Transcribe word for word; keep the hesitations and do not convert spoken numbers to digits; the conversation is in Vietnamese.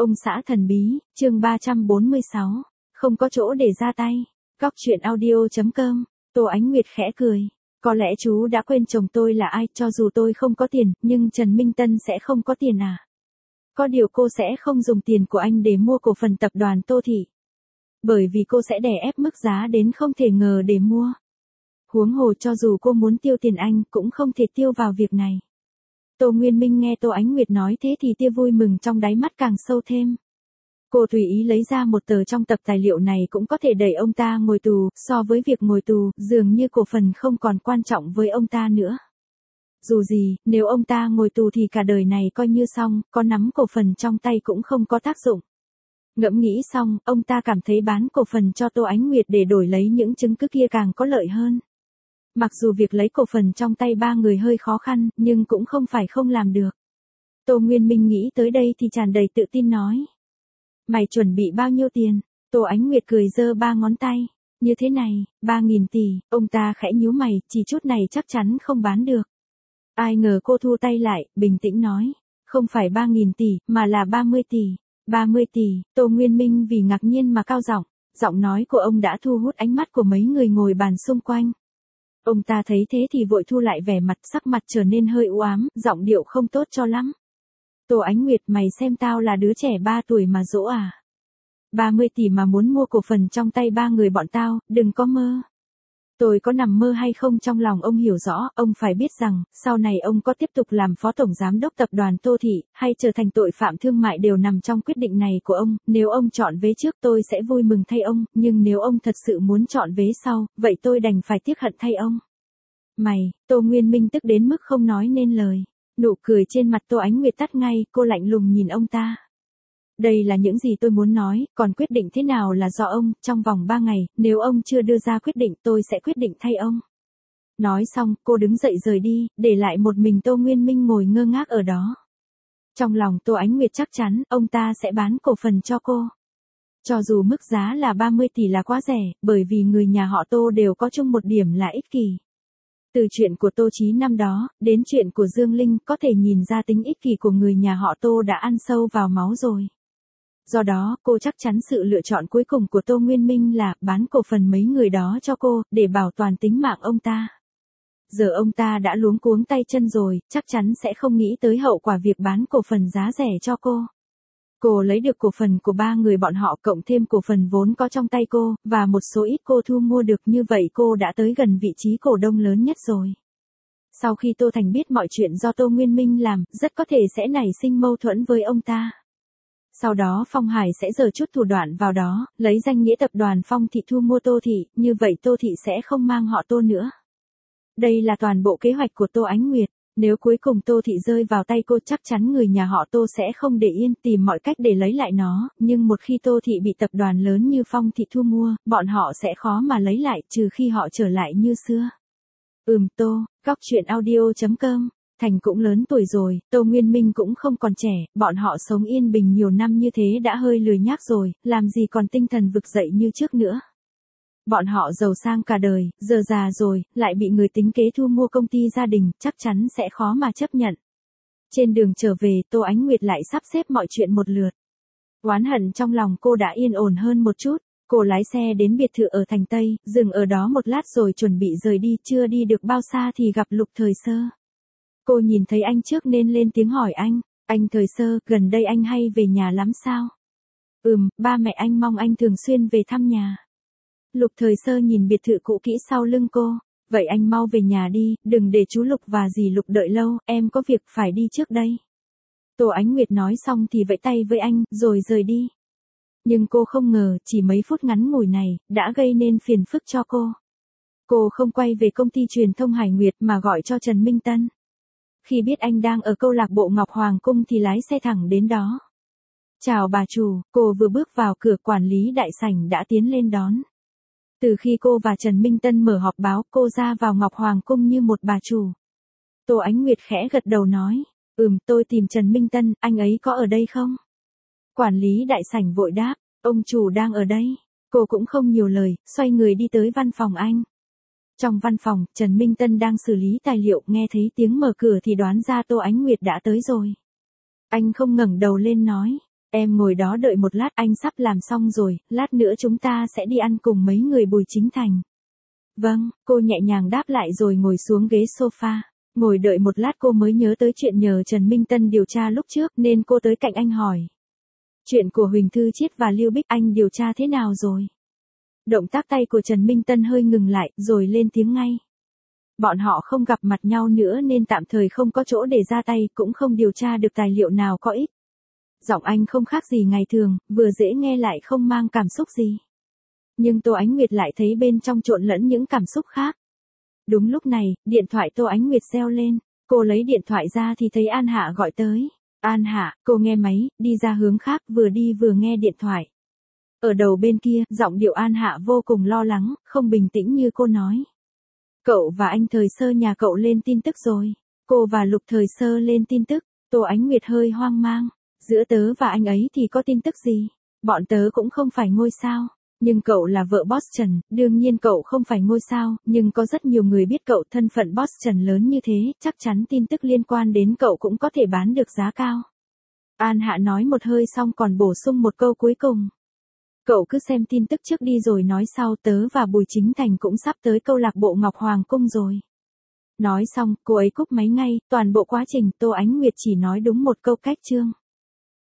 Ông xã thần bí, chương ba trăm bốn mươi sáu. Không có chỗ để ra tay. Góc chuyện audio chấm com. Tô Ánh Nguyệt khẽ cười. Có lẽ chú đã quên chồng tôi là ai, cho dù tôi không có tiền, nhưng Trần Minh Tân sẽ không có tiền à? Có điều cô sẽ không dùng tiền của anh để mua cổ phần tập đoàn Tô Thị. Bởi vì cô sẽ đè ép mức giá đến không thể ngờ để mua. Huống hồ cho dù cô muốn tiêu tiền anh cũng không thể tiêu vào việc này. Tô Nguyên Minh nghe Tô Ánh Nguyệt nói thế thì tia vui mừng trong đáy mắt càng sâu thêm. Cô tùy ý lấy ra một tờ trong tập tài liệu này cũng có thể đẩy ông ta ngồi tù, so với việc ngồi tù, dường như cổ phần không còn quan trọng với ông ta nữa. Dù gì, nếu ông ta ngồi tù thì cả đời này coi như xong, có nắm cổ phần trong tay cũng không có tác dụng. Ngẫm nghĩ xong, ông ta cảm thấy bán cổ phần cho Tô Ánh Nguyệt để đổi lấy những chứng cứ kia càng có lợi hơn. Mặc dù việc lấy cổ phần trong tay ba người hơi khó khăn, nhưng cũng không phải không làm được. Tô Nguyên Minh nghĩ tới đây thì tràn đầy tự tin nói. Mày chuẩn bị bao nhiêu tiền? Tô Ánh Nguyệt cười giơ ba ngón tay. Như thế này, ba nghìn tỷ, ông ta khẽ nhíu mày, chỉ chút này chắc chắn không bán được. Ai ngờ cô thu tay lại, bình tĩnh nói. Không phải ba nghìn tỷ, mà là ba mươi tỷ. ba mươi tỷ, Tô Nguyên Minh vì ngạc nhiên mà cao giọng. Giọng nói của ông đã thu hút ánh mắt của mấy người ngồi bàn xung quanh. Ông ta thấy thế thì vội thu lại vẻ mặt, sắc mặt trở nên hơi u ám, giọng điệu không tốt cho lắm. Tô Ánh Nguyệt, mày xem tao là đứa trẻ ba tuổi mà dỗ à? ba mươi tỷ mà muốn mua cổ phần trong tay ba người bọn tao, đừng có mơ. Tôi có nằm mơ hay không trong lòng ông hiểu rõ, ông phải biết rằng, sau này ông có tiếp tục làm phó tổng giám đốc tập đoàn Tô Thị, hay trở thành tội phạm thương mại đều nằm trong quyết định này của ông, nếu ông chọn vế trước tôi sẽ vui mừng thay ông, nhưng nếu ông thật sự muốn chọn vế sau, vậy tôi đành phải tiếc hận thay ông. Mày, Tô Nguyên Minh tức đến mức không nói nên lời. Nụ cười trên mặt Tô Ánh Nguyệt tắt ngay, cô lạnh lùng nhìn ông ta. Đây là những gì tôi muốn nói, còn quyết định thế nào là do ông, trong vòng ba ngày, nếu ông chưa đưa ra quyết định tôi sẽ quyết định thay ông. Nói xong, cô đứng dậy rời đi, để lại một mình Tô Nguyên Minh ngồi ngơ ngác ở đó. Trong lòng Tô Ánh Nguyệt chắc chắn, ông ta sẽ bán cổ phần cho cô. Cho dù mức giá là ba mươi tỷ là quá rẻ, bởi vì người nhà họ Tô đều có chung một điểm là ích kỷ. Từ chuyện của Tô Chí năm đó, đến chuyện của Dương Linh, có thể nhìn ra tính ích kỷ của người nhà họ Tô đã ăn sâu vào máu rồi. Do đó, cô chắc chắn sự lựa chọn cuối cùng của Tô Nguyên Minh là bán cổ phần mấy người đó cho cô, để bảo toàn tính mạng ông ta. Giờ ông ta đã luống cuống tay chân rồi, chắc chắn sẽ không nghĩ tới hậu quả việc bán cổ phần giá rẻ cho cô. Cô lấy được cổ phần của ba người bọn họ cộng thêm cổ phần vốn có trong tay cô, và một số ít cô thu mua được, như vậy cô đã tới gần vị trí cổ đông lớn nhất rồi. Sau khi Tô Thành biết mọi chuyện do Tô Nguyên Minh làm, rất có thể sẽ nảy sinh mâu thuẫn với ông ta. Sau đó Phong Hải sẽ giở chút thủ đoạn vào đó, lấy danh nghĩa tập đoàn Phong Thị thu mua Tô Thị, như vậy Tô Thị sẽ không mang họ Tô nữa. Đây là toàn bộ kế hoạch của Tô Ánh Nguyệt. Nếu cuối cùng Tô Thị rơi vào tay cô chắc chắn người nhà họ Tô sẽ không để yên, tìm mọi cách để lấy lại nó, nhưng một khi Tô Thị bị tập đoàn lớn như Phong Thị thu mua, bọn họ sẽ khó mà lấy lại, trừ khi họ trở lại như xưa. Ừm Tô, góc chuyện audio chấm com. Thành cũng lớn tuổi rồi, Tô Nguyên Minh cũng không còn trẻ, bọn họ sống yên bình nhiều năm như thế đã hơi lười nhác rồi, làm gì còn tinh thần vực dậy như trước nữa. Bọn họ giàu sang cả đời, giờ già rồi, lại bị người tính kế thu mua công ty gia đình, chắc chắn sẽ khó mà chấp nhận. Trên đường trở về, Tô Ánh Nguyệt lại sắp xếp mọi chuyện một lượt. Oán hận trong lòng cô đã yên ổn hơn một chút, cô lái xe đến biệt thự ở thành Tây, dừng ở đó một lát rồi chuẩn bị rời đi, chưa đi được bao xa thì gặp Lục Thời Sơ. Cô nhìn thấy anh trước nên lên tiếng hỏi anh, anh Thời Sơ, gần đây anh hay về nhà lắm sao? Ừm, ba mẹ anh mong anh thường xuyên về thăm nhà. Lục Thời Sơ nhìn biệt thự cũ kỹ sau lưng cô, vậy anh mau về nhà đi, đừng để chú Lục và dì Lục đợi lâu, em có việc phải đi trước đây. Tô Ánh Nguyệt nói xong thì vẫy tay với anh, rồi rời đi. Nhưng cô không ngờ, chỉ mấy phút ngắn ngủi này, đã gây nên phiền phức cho cô. Cô không quay về công ty truyền thông Hải Nguyệt mà gọi cho Trần Minh Tân. Khi biết anh đang ở câu lạc bộ Ngọc Hoàng Cung thì lái xe thẳng đến đó. Chào bà chủ, cô vừa bước vào cửa, quản lý đại sảnh đã tiến lên đón. Từ khi cô và Trần Minh Tân mở họp báo, cô ra vào Ngọc Hoàng Cung như một bà chủ. Tô Ánh Nguyệt khẽ gật đầu nói, ừm, tôi tìm Trần Minh Tân, anh ấy có ở đây không? Quản lý đại sảnh vội đáp, ông chủ đang ở đây. Cô cũng không nhiều lời, xoay người đi tới văn phòng anh. Trong văn phòng, Trần Minh Tân đang xử lý tài liệu, nghe thấy tiếng mở cửa thì đoán ra Tô Ánh Nguyệt đã tới rồi. Anh không ngẩng đầu lên nói, Em ngồi đó đợi một lát, anh sắp làm xong rồi, lát nữa chúng ta sẽ đi ăn cùng mấy người Bùi Chính Thành. Vâng, cô nhẹ nhàng đáp lại rồi ngồi xuống ghế sofa. Ngồi đợi một lát cô mới nhớ tới chuyện nhờ Trần Minh Tân điều tra lúc trước nên cô tới cạnh anh hỏi. Chuyện của Huỳnh Thư Chiết và Lưu Bích anh điều tra thế nào rồi? Động tác tay của Trần Minh Tân hơi ngừng lại rồi lên tiếng ngay. Bọn họ không gặp mặt nhau nữa nên tạm thời không có chỗ để ra tay, cũng không điều tra được tài liệu nào có ích. Giọng anh không khác gì ngày thường, vừa dễ nghe lại không mang cảm xúc gì. Nhưng Tô Ánh Nguyệt lại thấy bên trong trộn lẫn những cảm xúc khác. Đúng lúc này, điện thoại Tô Ánh Nguyệt reo lên, cô lấy điện thoại ra thì thấy An Hạ gọi tới. An Hạ, cô nghe máy, đi ra hướng khác, vừa đi vừa nghe điện thoại. Ở đầu bên kia, giọng điệu An Hạ vô cùng lo lắng, không bình tĩnh như cô nói. Cậu và anh Thời Sơ nhà cậu lên tin tức rồi. Cô và Lục Thời Sơ lên tin tức. Tô Ánh Nguyệt hơi hoang mang. Giữa tớ và anh ấy thì có tin tức gì? Bọn tớ cũng không phải ngôi sao. Nhưng cậu là vợ boss Trần, đương nhiên cậu không phải ngôi sao, nhưng có rất nhiều người biết cậu, thân phận boss Trần lớn như thế, chắc chắn tin tức liên quan đến cậu cũng có thể bán được giá cao. An Hạ nói một hơi xong còn bổ sung một câu cuối cùng. Cậu cứ xem tin tức trước đi rồi nói sau, tớ và Bùi Chính Thành cũng sắp tới câu lạc bộ Ngọc Hoàng Cung rồi. Nói xong, cô ấy cúp máy ngay, toàn bộ quá trình Tô Ánh Nguyệt chỉ nói đúng một câu cách chương.